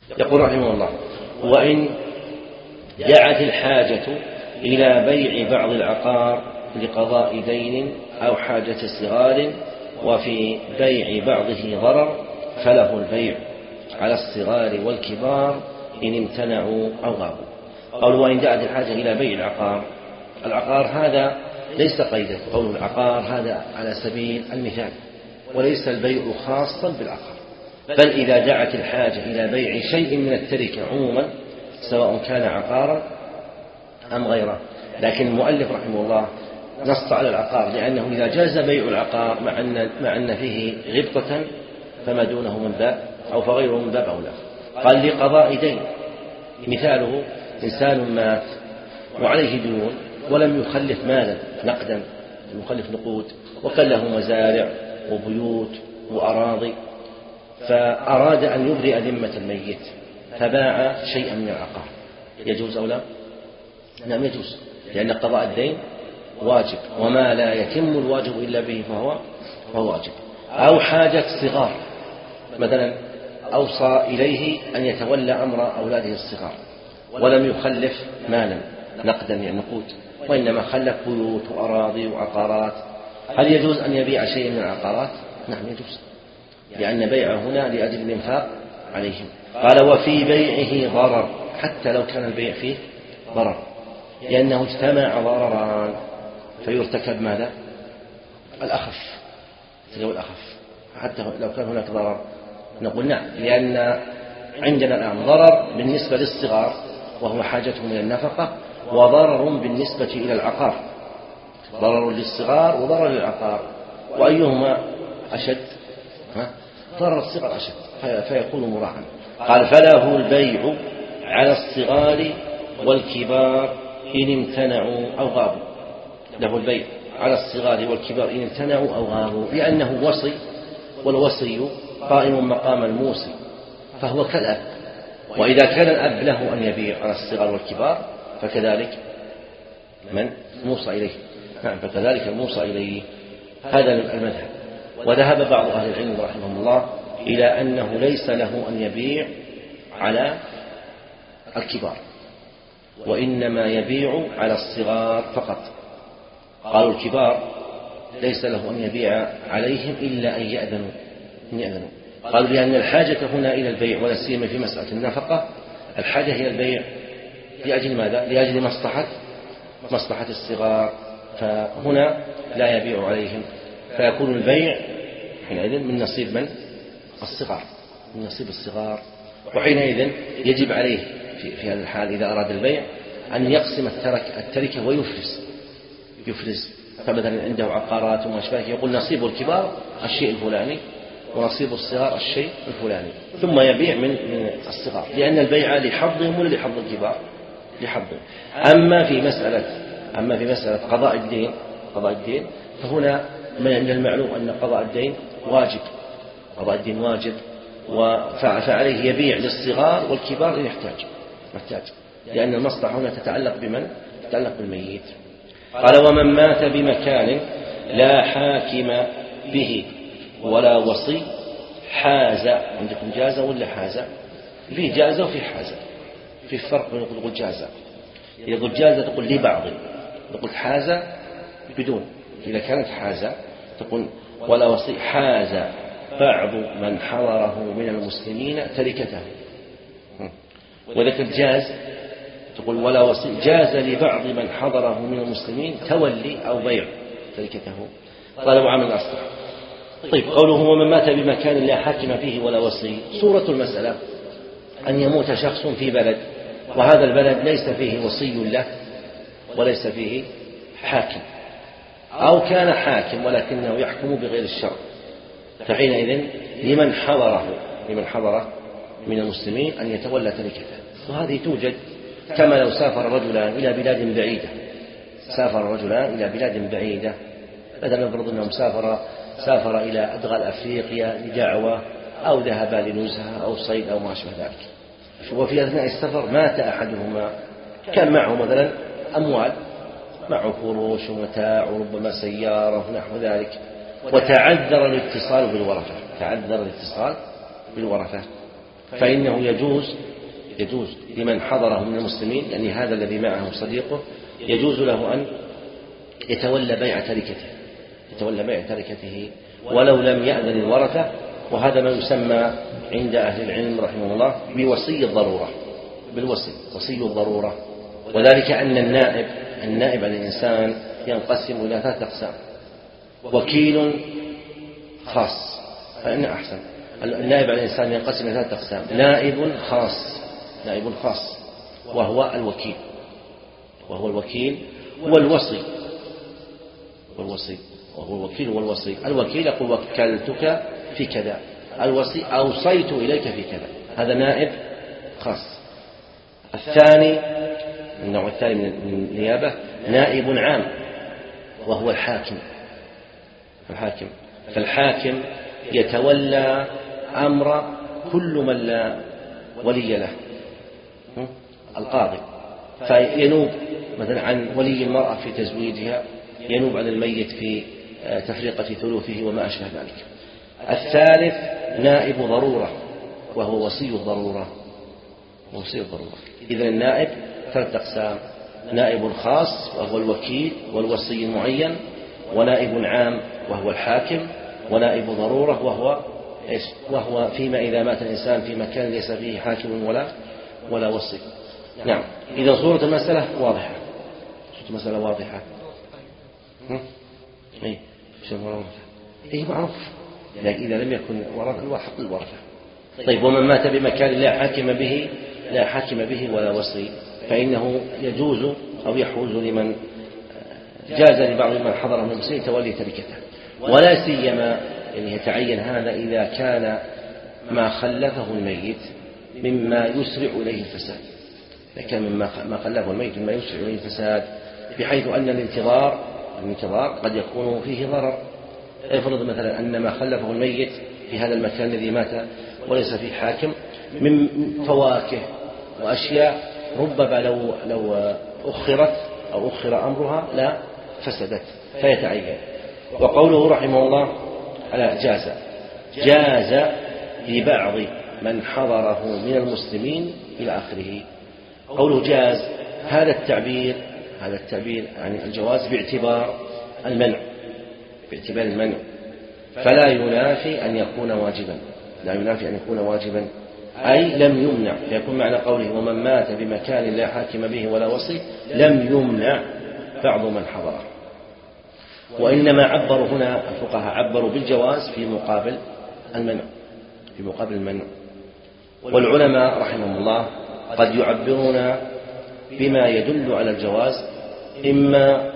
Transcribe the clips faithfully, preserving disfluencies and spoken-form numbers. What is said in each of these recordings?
يقول رحمه الله: وإن دعت الحاجة إلى بيع بعض العقار لقضاء دين أو حاجة صغار وفي بيع بعضه ضرر فله البيع على الصغار والكبار إن امتنعوا أو غابوا. قول وإن دعت الحاجة إلى بيع العقار، العقار هذا ليس قيدا، قول العقار هذا على سبيل المثال، وليس البيع خاصا بالعقار، بل إذا دعت الحاجة إلى بيع شيء من التركة عموما سواء كان عقارا أم غيره. لكن المؤلف رحمه الله نص على العقار لأنه إذا جاز بيع العقار مع أن, مع أن فيه غبطة فما دونه من باب أو فغيره من باب أولى. قال لقضاء دين، مثاله إنسان مات وعليه ديون ولم يخلف مالا نقدا، يخلف نقود، وكان له مزارع وبيوت وأراضي، فأراد أن يبرئ ذمة الميت فباع شيئا من العقار، يجوز أو لا؟ نعم يجوز، لأن قضاء الدين واجب، وما لا يتم الواجب إلا به فهو فهو واجب. أو حاجة صغار، مثلا أوصى إليه أن يتولى أمر أولاده الصغار ولم يخلف مالا نقدا يعني نقود، وإنما خلف بيوت وأراضي وعقارات، هل يجوز أن يبيع شيئا من العقارات؟ نعم يجوز، لأن بيعه هنا لأجل الإنفاق عليهم. قال وفي بيعه ضرر، حتى لو كان البيع فيه ضرر، لأنه اجتمع ضرران فيرتكب ماذا؟ الأخف، تجو الأخف، حتى لو كان هناك ضرر نقول نعم، لأن عندنا الآن ضرر بالنسبة للصغار وهو حاجتهم إلى النفقة، وضرر بالنسبة إلى العقار، ضرر للصغار وضرر للعقار، وأيهما أشد؟ ضرر الصغار أشد فيكون مراعا. قال فله البيع على الصغار والكبار إن امتنعوا أو غابوا، له البيع على الصغار والكبار إن امتنعوا أو غابوا، لأنه وصي، والوصي قائم مقام الموصي فهو كالأب، وإذا كان الأب له أن يبيع على الصغار والكبار فكذلك من موصى إليه، نعم فكذلك الموصى إليه. هذا المذهب. وذهب بعض أهل العلم رحمهم الله إلى أنه ليس له أن يبيع على الكبار، وإنما يبيع على الصغار فقط. قالوا الكبار ليس له أن يبيع عليهم إلا أن يأذنوا, أن يأذنوا. قالوا لأن الحاجة هنا إلى البيع، ولا سيما في مسألة النفقة، الحاجة هي البيع لأجل ماذا؟ لأجل مصلحة مصلحة الصغار، فهنا لا يبيع عليهم، فيكون البيع حينئذ من نصيب من؟ الصغار، من نصيب الصغار. وحينئذ يجب عليه في, في هذا الحال إذا أراد البيع أن يقسم الترك التركة ويفرز يفرز فمثلا عنده عقارات وما أشبه، يقول نصيب الكبار الشيء الفلاني ونصيب الصغار الشيء الفلاني، ثم يبيع من من الصغار، لأن البيع لحظهم ولا لحظ الكبار؟ لحظهم. أما في مسألة أما في مسألة قضاء الدين قضاء الدين فهنا من المعلوم أن قضاء الدين واجب، قضاء الدين واجب، فعليه يبيع للصغار والكبار إن يحتاج محتاج، لأن المصلحة هنا تتعلق بمن؟ تتعلق بالميت. قال ومن مات بمكان لا حاكم به ولا وصي حاز، عندكم جاز ولا حاز؟ فيه جاز وفيه حاز، في فرق بين يقول جاز، يقول جاز تقول لبعض، تقول حاز بدون، إذا كانت حاز تقول ولا وصي حاز بعض من حضره من المسلمين تركته، وذلك الجاز تقول ولا وصي جاز لبعض من حضره من المسلمين تولي أو بيع تركته، قال وعمل أصلح. طيب قوله ومن مات بمكان لا حاكم فيه ولا وصي، صورة المسألة أن يموت شخص في بلد وهذا البلد ليس فيه وصي له وليس فيه حاكم، أو كان حاكم ولكنه يحكم بغير الشرع، فحينئذ لمن حضره لمن حضره من المسلمين أن يتولى تركته. وهذه توجد كما لو سافر رجلان إلى بلاد بعيدة سافر رجلان إلى بلاد بعيدة مثلا نفرض أنهم سافر سافر إلى أدغال أفريقيا لدعوة أو ذهب لنزهة أو صيد أو ما أشبه ذلك، وفي أثناء السفر مات أحدهما، كان معه مثلا أموال، معه فروش ومتاع وربما سيارة ونحو ذلك، وتعذر الاتصال بالورثة تعذر الاتصال بالورثة فإنه يجوز يجوز لمن حضره من المسلمين، يعني هذا الذي معه صديقه، يجوز له أن يتولى بيع تركته يتولى بيع تركته ولو لم يأذن الورثة. وهذا ما يسمى عند أهل العلم رحمه الله بوصي الضرورة بالوصي وصي الضرورة. وذلك أن النائب النائب عن الإنسان ينقسم إلى ثلاثة أقسام: وكيل خاص، فإن أحسن النائب عن الإنسان ينقسم إلى ثلاثة أقسام: نائب خاص نائب خاص وهو الوكيل وهو الوكيل والوصي والوصي وهو الوكيل والوصي. الوكيل يقول وكلتك في كذا، الوصي أوصيت إليك في كذا، هذا نائب خاص. الثاني النوع الثاني من النيابة نائب عام وهو الحاكم الحاكم فالحاكم يتولى أمر كل من لا ولي له، القاضي، فينوب مثلا عن ولي المرأة في تزويجها، ينوب عن الميت في تفريقة ثلثه وما أشبه ذلك. الثالث نائب ضرورة وهو وصي الضرورة وصي الضرورة. إذن النائب ثلاث أقسام: نائب خاص وهو الوكيل والوصي المعين، ونائب عام وهو الحاكم، ونائب ضرورة وهو إيش؟ وهو فيما إذا مات الإنسان في مكان ليس فيه حاكم ولا ولا وصي. نعم. إذا صورة المسألة واضحة صورة المسألة واضحة إيه إيه معروف، لكن إذا لم يكن ورثة حق الورثة. طيب، ومن مات بمكان لا حاكم به لا حاكم به ولا وصي فإنه يجوز أو يحوز لمن جاز لبعض من حضر من المسلمين تولي تركته، ولا سيما يعني يتعين هذا إذا كان ما خلفه الميت مما يسرع إليه الفساد. إذا كان مما ما خلفه الميت مما يسرع إليه الفساد، بحيث أن الانتظار الانتظار قد يكون فيه ضرر. افرض مثلا أن ما خلفه الميت في هذا المكان الذي مات وليس فيه حاكم من فواكه وأشياء ربما لو لو أخرت أو أخر أمرها لا فسدت فيتعين. وقوله رحمه الله على جاز جاز لبعض من حضره من المسلمين إلى آخره. قوله جاز هذا التعبير هذا التعبير يعني الجواز باعتبار المنع باعتبار المنع فلا ينافي أن يكون واجبا لا ينافي أن يكون واجبا أي لم يمنع، فيكون معنى قوله ومن مات بمكان لا حاكم به ولا وصي لم يمنع بعض من حضره. وإنما عبروا هنا الفقهاء عبروا بالجواز في مقابل المنع في مقابل المنع. والعلماء رحمهم الله قد يعبرون بما يدل على الجواز، إما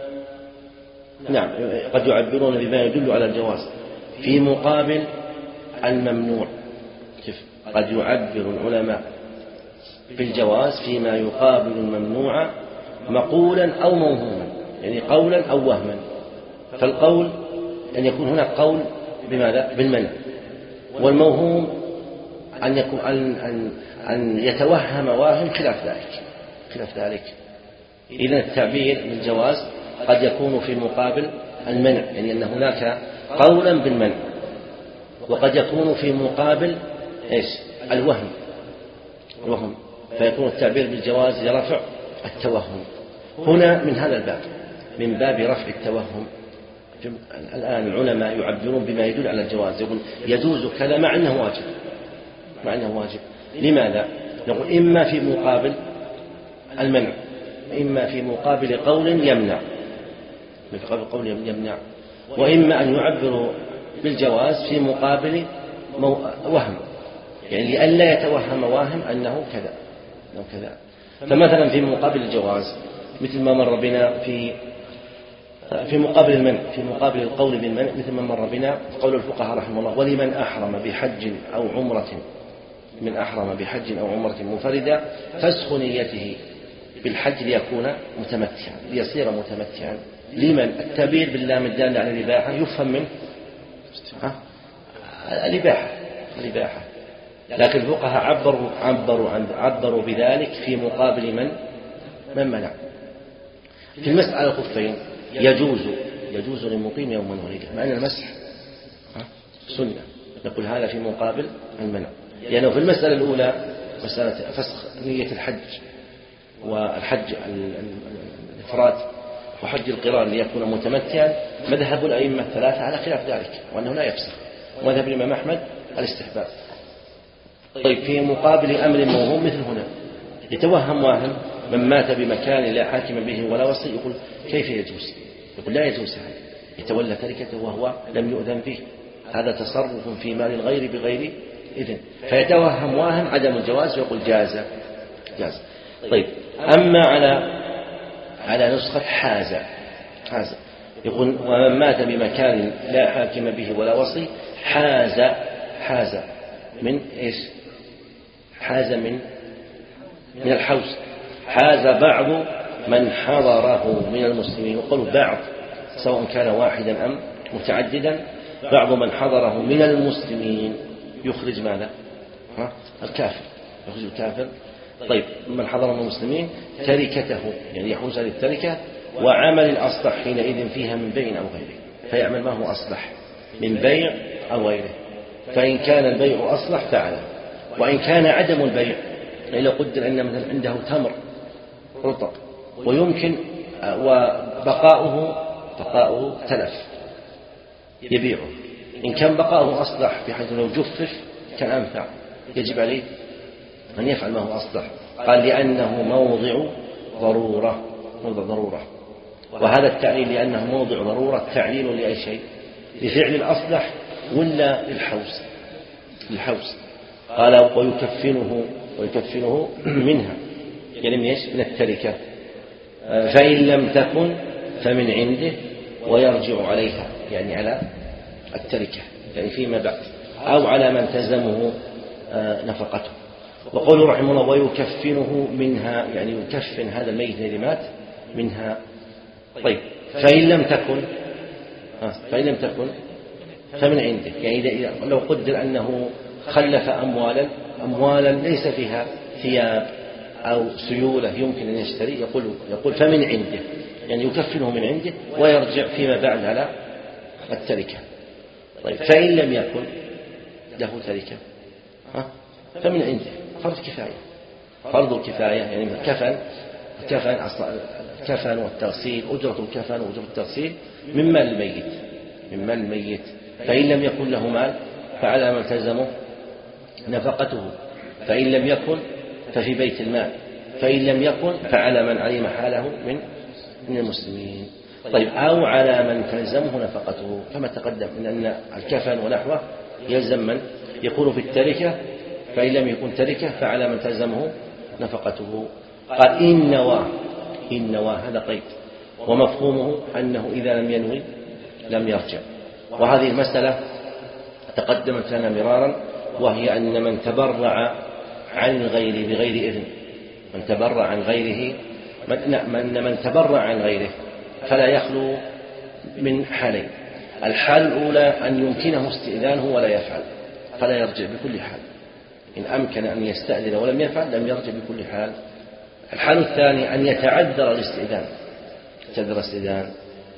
نعم قد يعبرون بما يدل على الجواز في مقابل الممنوع. قد يعبر العلماء بالجواز فيما يقابل الممنوع مقولا أو موهوما، يعني قولا أو وهما. فالقول أن يكون هناك قول بماذا؟ بالمنع، والموهوم أن يكون أن أن أن يتوهم واهم خلاف ذلك خلاف ذلك. إذن التعبير بالجواز قد يكون في مقابل المنع، يعني أن هناك قولا بالمنع، وقد يكون في مقابل إيش؟ الوهم الوهم فيكون التعبير بالجواز لرفع التوهم. هنا من هذا الباب من باب رفع التوهم. الآن العلماء يعبرون بما يدل على الجواز، يقول يجوز كذا مع أنه واجب مع أنه واجب. لماذا؟ نقول إما في مقابل المنع، إما في مقابل قول يمنع في مقابل قول يمنع وإما أن يعبروا بالجواز في مقابل وهم، يعني لئلا يتوهم واهم أنه كذا أنه كذا. فمثلا في مقابل الجواز مثل ما مر بنا في في مقابل المنع في مقابل القول بالمنع مثل ما مر بنا قول الفقهاء رحمه الله ولمن أحرم بحج أو عمرة من أحرم بحج أو عمرة منفردة فسخ نيته بالحج ليكون متمتعا ليصير متمتعا. لمن التعبير باللام الدالة على الإباحة يفهم منه الإباحة الإباحة لكن الفقهاء عبروا عبروا عن عبروا بذلك في مقابل من من منع. في المسح على الخفين يجوز يجوز للمقيم يوما وليلة، مع أن المسح سنة، نقول هذا في مقابل المنع. لأنه في المسألة الأولى مسألة فسخ نية الحج والحج الإفراد وحج القران ليكون متمتعا، مذهب الأئمة الثلاثة على خلاف ذلك وأنه لا يفسخ، ومذهب الإمام أحمد الاستحباب. طيب في مقابل أمر موهوم مثل هنا يتوهم واهم من مات بمكان لا حاكم به ولا وصي، يقول كيف يجوز؟ يقول لا يجوز هذا، يتولى تركته وهو لم يؤذن به، هذا تصرف في مال الغير بغير إذن، فيتوهم واهم عدم الجواز ويقول جاز جاز. طيب أما على على نسخة حاز حاز يقول ومن مات بمكان لا حاكم به ولا وصي حاز حاز من إيش؟ حاز من من الحوز، حاز بعض من حضره من المسلمين، وقالوا بعض سواء كان واحدا أم متعددا، بعض من حضره من المسلمين يخرج ماذا؟ ها؟ الكافر، يخرج الكافر. طيب من حضر من المسلمين تركته، يعني يحوز هذه التركة، وعمل الأصلح حينئذ فيها من بيع أو غيره، فيعمل ما هو أصلح من بيع أو غيره، فإن كان البيع أصلح فعله، وإن كان عدم البيع لو قدر أن مثلا عنده تمر رطب ويمكن وبقاؤه بقاؤه تلف يبيعه، إن كان بقاؤه أصلح بحيث لو جفف كان أنفع، يجب عليه أن يفعل ما هو أصلح. قال لأنه موضع ضرورة، موضع ضرورة، وهذا التعليل لأنه موضع ضرورة تعليل لأي شيء، لفعل الأصلح ولا للحوز؟ للحوز. قال ويكفنه ويكفنه منها، يعني من ايش؟ من التركة، فإن لم تكن فمن عنده ويرجع عليها، يعني على التركة يعني فيما بعد، أو على من تلزمه نفقته. وقوله رحمه الله ويكفنه منها، يعني يكفن هذا الميت الذي مات منها. طيب فإن لم تكن فإن لم تكن فمن عنده، يعني إذا لو قدر أنه خلف أموالا أموالا ليس فيها ثياب أو سيولة يمكن أن يشتري، يقول يقول فمن عنده، يعني يكفنه من عنده ويرجع فيما بعد على التركة. طيب فإن لم يكن له تركة فمن عنده، فرض كفاية، فرض الكفاية، يعني الكفن الكفن أصلا الكفن والتغسيل، أجرة الكفن وأجرة التغسيل من مال الميت من مال الميت فإن لم يكن له مال فعلى من التزمه نفقته، فإن لم يكن ففي بيت المال، فإن لم يكن فعلى من علم حاله من من المسلمين. طيب أو على من تلزمه نفقته، كما تقدم من أن الكفن ونحوه يلزم من يكون في التركة، فإن لم يكن تركة فعلى من تلزمه نفقته. قال إن نوى إن نوى هذا قيد، ومفهومه أنه إذا لم ينوي لم يرجع، وهذه المسألة تقدمت لنا مرارا، وهي أن من تبرع عن الغير بغير إذن، من تبرع عن غيره من, من تبرع عن غيره فلا يخلو من حالين، الحال الأولى أن يمكنه استئذانه ولا يفعل فلا يرجع بكل حال، إن أمكن أن يستأذن ولم يفعل لم يرجع بكل حال. الحال الثاني أن يتعذر الاستئذان يتعذر الاستئذان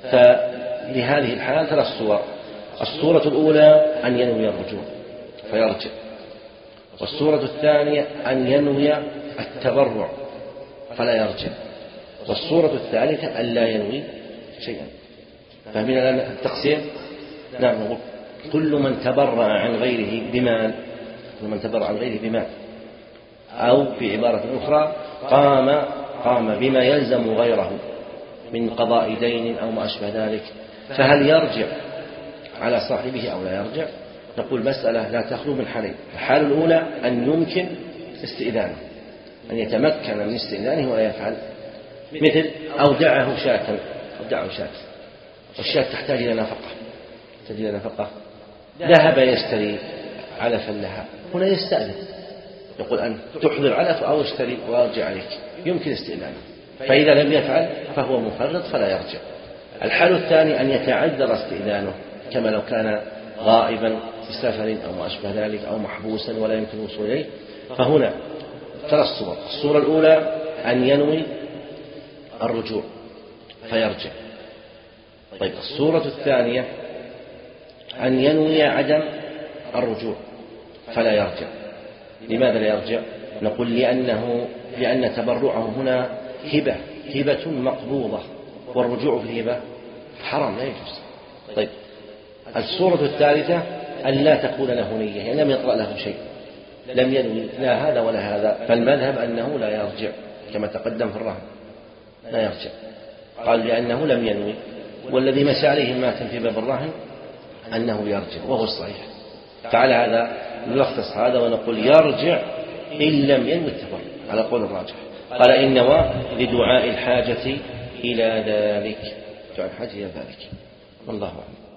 فلهذه الحال ثلاث صور. الصورة الأولى أن ينوي الرجوع فيرجع، والصورة الثانية أن ينوي التبرع فلا يرجع، والصورة الثالثة أن لا ينوي شيئا. فمن التقسيم نعم كل من تبرع عن غيره بمال، كل من تبرع عن غيره بمال، أو بعبارة أخرى قام قام بما يلزم غيره من قضاء دين أو ما أشبه ذلك، فهل يرجع على صاحبه أو لا يرجع؟ نقول مسألة لا تخلو من حالين، الحالة الأولى أن يمكن استئذانه، أن يتمكن من استئذانه ولا يفعل، مثل أودعه شاة أودعه شاة والشاة تحتاج إلى نفقة تحتاج إلى نفقة ذهب يشتري علفا لها، هنا يستأذن يقول أن تحضر علف أو اشتري وارجع عليك، يمكن استئذانه، فإذا لم يفعل فهو مفرط فلا يرجع. الحال الثاني أن يتعذر استئذانه، كما لو كان غائبا في سفر أو ما أشبه ذلك أو محبوسا ولا يمكن الوصول إليه، فهنا ثلاث صور. الصورة الأولى أن ينوي الرجوع فيرجع. طيب الصورة الثانية أن ينوي عدم الرجوع فلا يرجع. لماذا لا يرجع؟ نقول لأنه لأن تبرعه هنا هبة هبة مقبوضة، والرجوع في الهبة حرام لا يجوز. طيب الصورة الثالثة أن لا تكون له نية، يعني لم يطرأ له شيء، لم ينوي لا هذا ولا هذا، فالمذهب أنه لا يرجع كما تقدم في الرهن، لا يرجع، قال لأنه لم ينوي. والذي مشى عليه الماتن في باب الرهن أنه يرجع وهو الصحيح. فعلى هذا نلخص هذا ونقول يرجع إن لم ينوي التبرع على قول الراجح. قال إن نوى لدعاء الحاجة إلى ذلك، دعاء الحاجة إلى ذلك، والله أعلم.